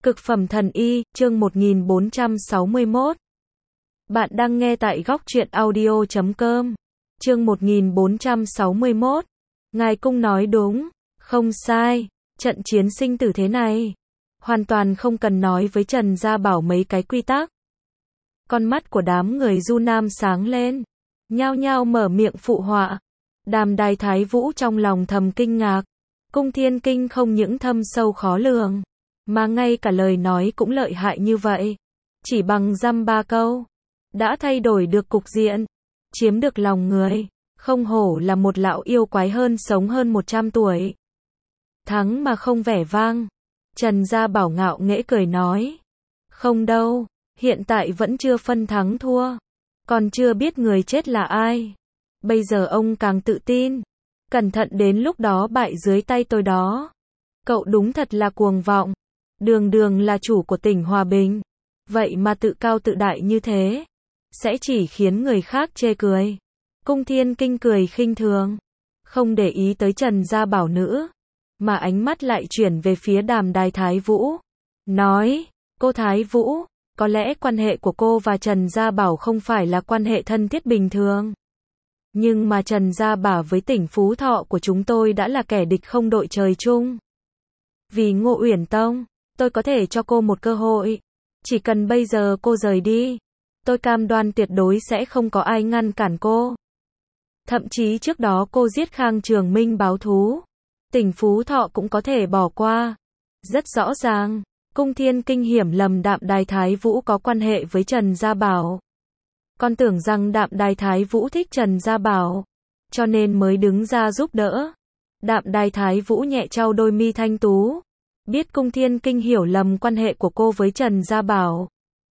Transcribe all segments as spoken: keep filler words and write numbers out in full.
Cực phẩm thần y, chương một nghìn bốn trăm sáu mươi mốt. Bạn đang nghe tại góc truyện audio chấm com. Chương một nghìn bốn trăm sáu mươi mốt. Ngài Cung nói đúng, không sai, trận chiến sinh tử thế này, hoàn toàn không cần nói với Trần Gia Bảo mấy cái quy tắc. Con mắt của đám người Du Nam sáng lên, nhao nhao mở miệng phụ họa. Đàm Đài Thái Vũ trong lòng thầm kinh ngạc, Cung Thiên Kinh không những thâm sâu khó lường, mà ngay cả lời nói cũng lợi hại như vậy. Chỉ bằng dăm ba câu, đã thay đổi được cục diện, chiếm được lòng người, không hổ là một lão yêu quái hơn sống hơn một trăm tuổi. Thắng mà không vẻ vang, Trần Gia Bảo ngạo nghễ cười nói. Không đâu, hiện tại vẫn chưa phân thắng thua, còn chưa biết người chết là ai. Bây giờ ông càng tự tin, cẩn thận đến lúc đó bại dưới tay tôi đó. Cậu đúng thật là cuồng vọng, đường đường là chủ của tỉnh Hòa Bình, vậy mà tự cao tự đại như thế, sẽ chỉ khiến người khác chê cười. Cung Thiên Kinh cười khinh thường, không để ý tới Trần Gia Bảo nữa, mà ánh mắt lại chuyển về phía Đàm Đài Thái Vũ, nói, cô Thái Vũ, có lẽ quan hệ của cô và Trần Gia Bảo không phải là quan hệ thân thiết bình thường. Nhưng mà Trần Gia Bảo với tỉnh Phú Thọ của chúng tôi đã là kẻ địch không đội trời chung. Vì Ngô Uyển Tông, tôi có thể cho cô một cơ hội. Chỉ cần bây giờ cô rời đi, tôi cam đoan tuyệt đối sẽ không có ai ngăn cản cô. Thậm chí trước đó cô giết Khang Trường Minh báo thú, tỉnh Phú Thọ cũng có thể bỏ qua. Rất rõ ràng, Cung Thiên Kinh hiểm lầm Đạm Đài Thái Vũ có quan hệ với Trần Gia Bảo. Con tưởng rằng Đạm Đài Thái Vũ thích Trần Gia Bảo, cho nên mới đứng ra giúp đỡ. Đạm Đài Thái Vũ nhẹ trao đôi mi thanh tú, biết Cung Thiên Kinh hiểu lầm quan hệ của cô với Trần Gia Bảo.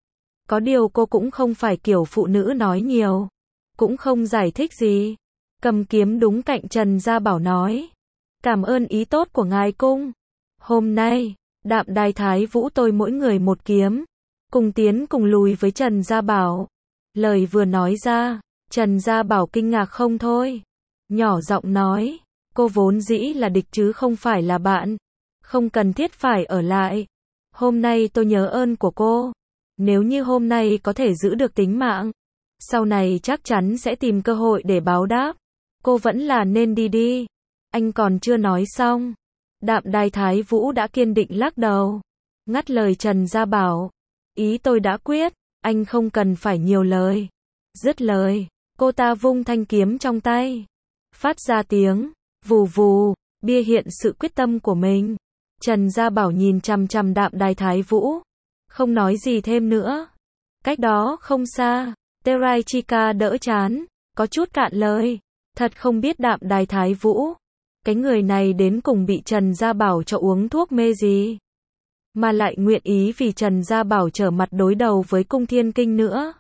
Có điều cô cũng không phải kiểu phụ nữ nói nhiều, cũng không giải thích gì, cầm kiếm đúng cạnh Trần Gia Bảo nói. Cảm ơn ý tốt của ngài Cung. Hôm nay, Đạm Đài Thái Vũ tôi mỗi người một kiếm, cùng tiến cùng lùi với Trần Gia Bảo. Lời vừa nói ra, Trần Gia Bảo kinh ngạc không thôi, nhỏ giọng nói, cô vốn dĩ là địch chứ không phải là bạn, không cần thiết phải ở lại. Hôm nay tôi nhớ ơn của cô, nếu như hôm nay có thể giữ được tính mạng, sau này chắc chắn sẽ tìm cơ hội để báo đáp. Cô vẫn là nên đi đi. Anh còn chưa nói xong, Đạm Đài Thái Vũ đã kiên định lắc đầu, ngắt lời Trần Gia Bảo. Ý tôi đã quyết, anh không cần phải nhiều lời. Dứt lời, cô ta vung thanh kiếm trong tay, phát ra tiếng vù vù, bia hiện sự quyết tâm của mình. Trần Gia Bảo nhìn chằm chằm Đạm Đài Thái Vũ, không nói gì thêm nữa. Cách đó không xa, Terai Chika đỡ chán, có chút cạn lời. Thật không biết Đạm Đài Thái Vũ, cái người này đến cùng bị Trần Gia Bảo cho uống thuốc mê gì, mà lại nguyện ý vì Trần Gia Bảo trở mặt đối đầu với Cung Thiên Kinh nữa.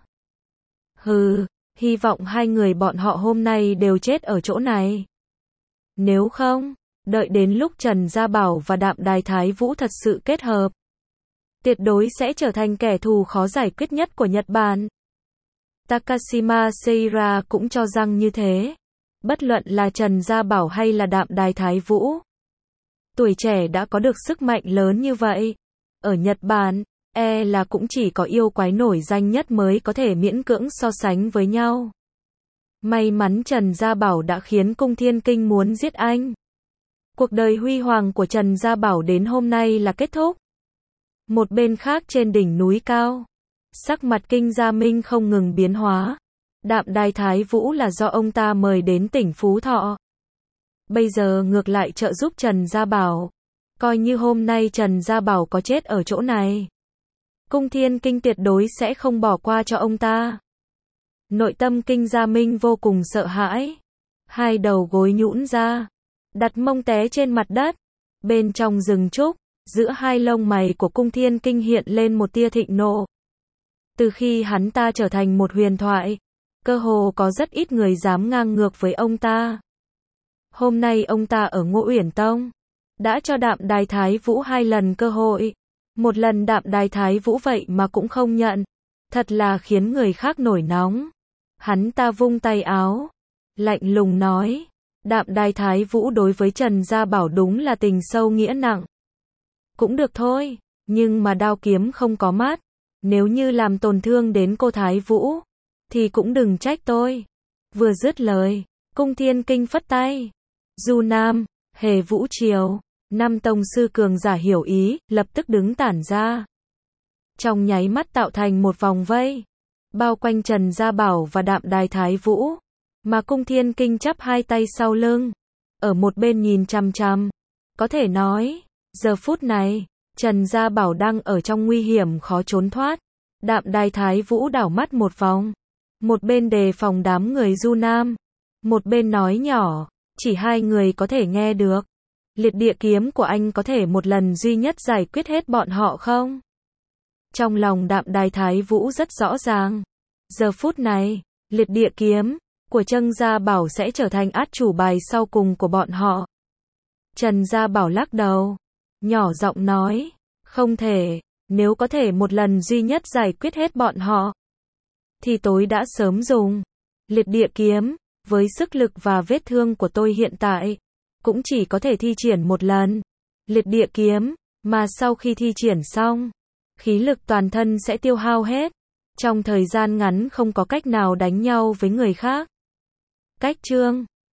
Hừ, hy vọng hai người bọn họ hôm nay đều chết ở chỗ này. Nếu không, đợi đến lúc Trần Gia Bảo và Đạm Đài Thái Vũ thật sự kết hợp, tuyệt đối sẽ trở thành kẻ thù khó giải quyết nhất của Nhật Bản. Takashima Seira cũng cho rằng như thế. Bất luận là Trần Gia Bảo hay là Đạm Đài Thái Vũ, tuổi trẻ đã có được sức mạnh lớn như vậy. Ở Nhật Bản, e là cũng chỉ có yêu quái nổi danh nhất mới có thể miễn cưỡng so sánh với nhau. May mắn Trần Gia Bảo đã khiến Cung Thiên Kinh muốn giết anh. Cuộc đời huy hoàng của Trần Gia Bảo đến hôm nay là kết thúc. Một bên khác trên đỉnh núi cao, sắc mặt Kinh Gia Minh không ngừng biến hóa. Đạm Đài Thái Vũ là do ông ta mời đến tỉnh Phú Thọ, bây giờ ngược lại trợ giúp Trần Gia Bảo. Coi như hôm nay Trần Gia Bảo có chết ở chỗ này, Cung Thiên Kinh tuyệt đối sẽ không bỏ qua cho ông ta. Nội tâm Kinh Gia Minh vô cùng sợ hãi, hai đầu gối nhũn ra, đặt mông té trên mặt đất. Bên trong rừng trúc, giữa hai lông mày của Cung Thiên Kinh hiện lên một tia thịnh nộ. Từ khi hắn ta trở thành một huyền thoại, cơ hồ có rất ít người dám ngang ngược với ông ta. Hôm nay ông ta ở Ngô Uyển Tông, đã cho Đạm Đài Thái Vũ hai lần cơ hội. Một lần Đạm Đài Thái Vũ vậy mà cũng không nhận. Thật là khiến người khác nổi nóng. Hắn ta vung tay áo, lạnh lùng nói. Đạm Đài Thái Vũ đối với Trần Gia Bảo đúng là tình sâu nghĩa nặng. Cũng được thôi, Nhưng mà đao kiếm không có mắt. Nếu như làm tổn thương đến cô Thái Vũ, thì cũng đừng trách tôi. Vừa dứt lời, Cung Thiên Kinh phất tay. Du Nam, Hề Vũ Triều, năm tông sư cường giả hiểu ý, lập tức đứng tản ra. Trong nháy mắt tạo thành một vòng vây, bao quanh Trần Gia Bảo và Đạm Đài Thái Vũ, mà Cung Thiên Kinh chắp hai tay sau lưng, ở một bên nhìn chằm chằm. Có thể nói, giờ phút này, Trần Gia Bảo đang ở trong nguy hiểm khó trốn thoát. Đạm Đài Thái Vũ đảo mắt một vòng, một bên đề phòng đám người Du Nam, một bên nói nhỏ, chỉ hai người có thể nghe được. Liệt địa kiếm của anh có thể một lần duy nhất giải quyết hết bọn họ không? Trong lòng Đạm Đài Thái Vũ rất rõ ràng. Giờ phút này, liệt địa kiếm của Trần Gia Bảo sẽ trở thành át chủ bài sau cùng của bọn họ. Trần Gia Bảo lắc đầu, nhỏ giọng nói, không thể, nếu có thể một lần duy nhất giải quyết hết bọn họ, thì tôi đã sớm dùng. Liệt địa kiếm, với sức lực và vết thương của tôi hiện tại, cũng chỉ có thể thi triển một lần. Liệt địa kiếm, mà sau khi thi triển xong, khí lực toàn thân sẽ tiêu hao hết. Trong thời gian ngắn không có cách nào đánh nhau với người khác. Cách chương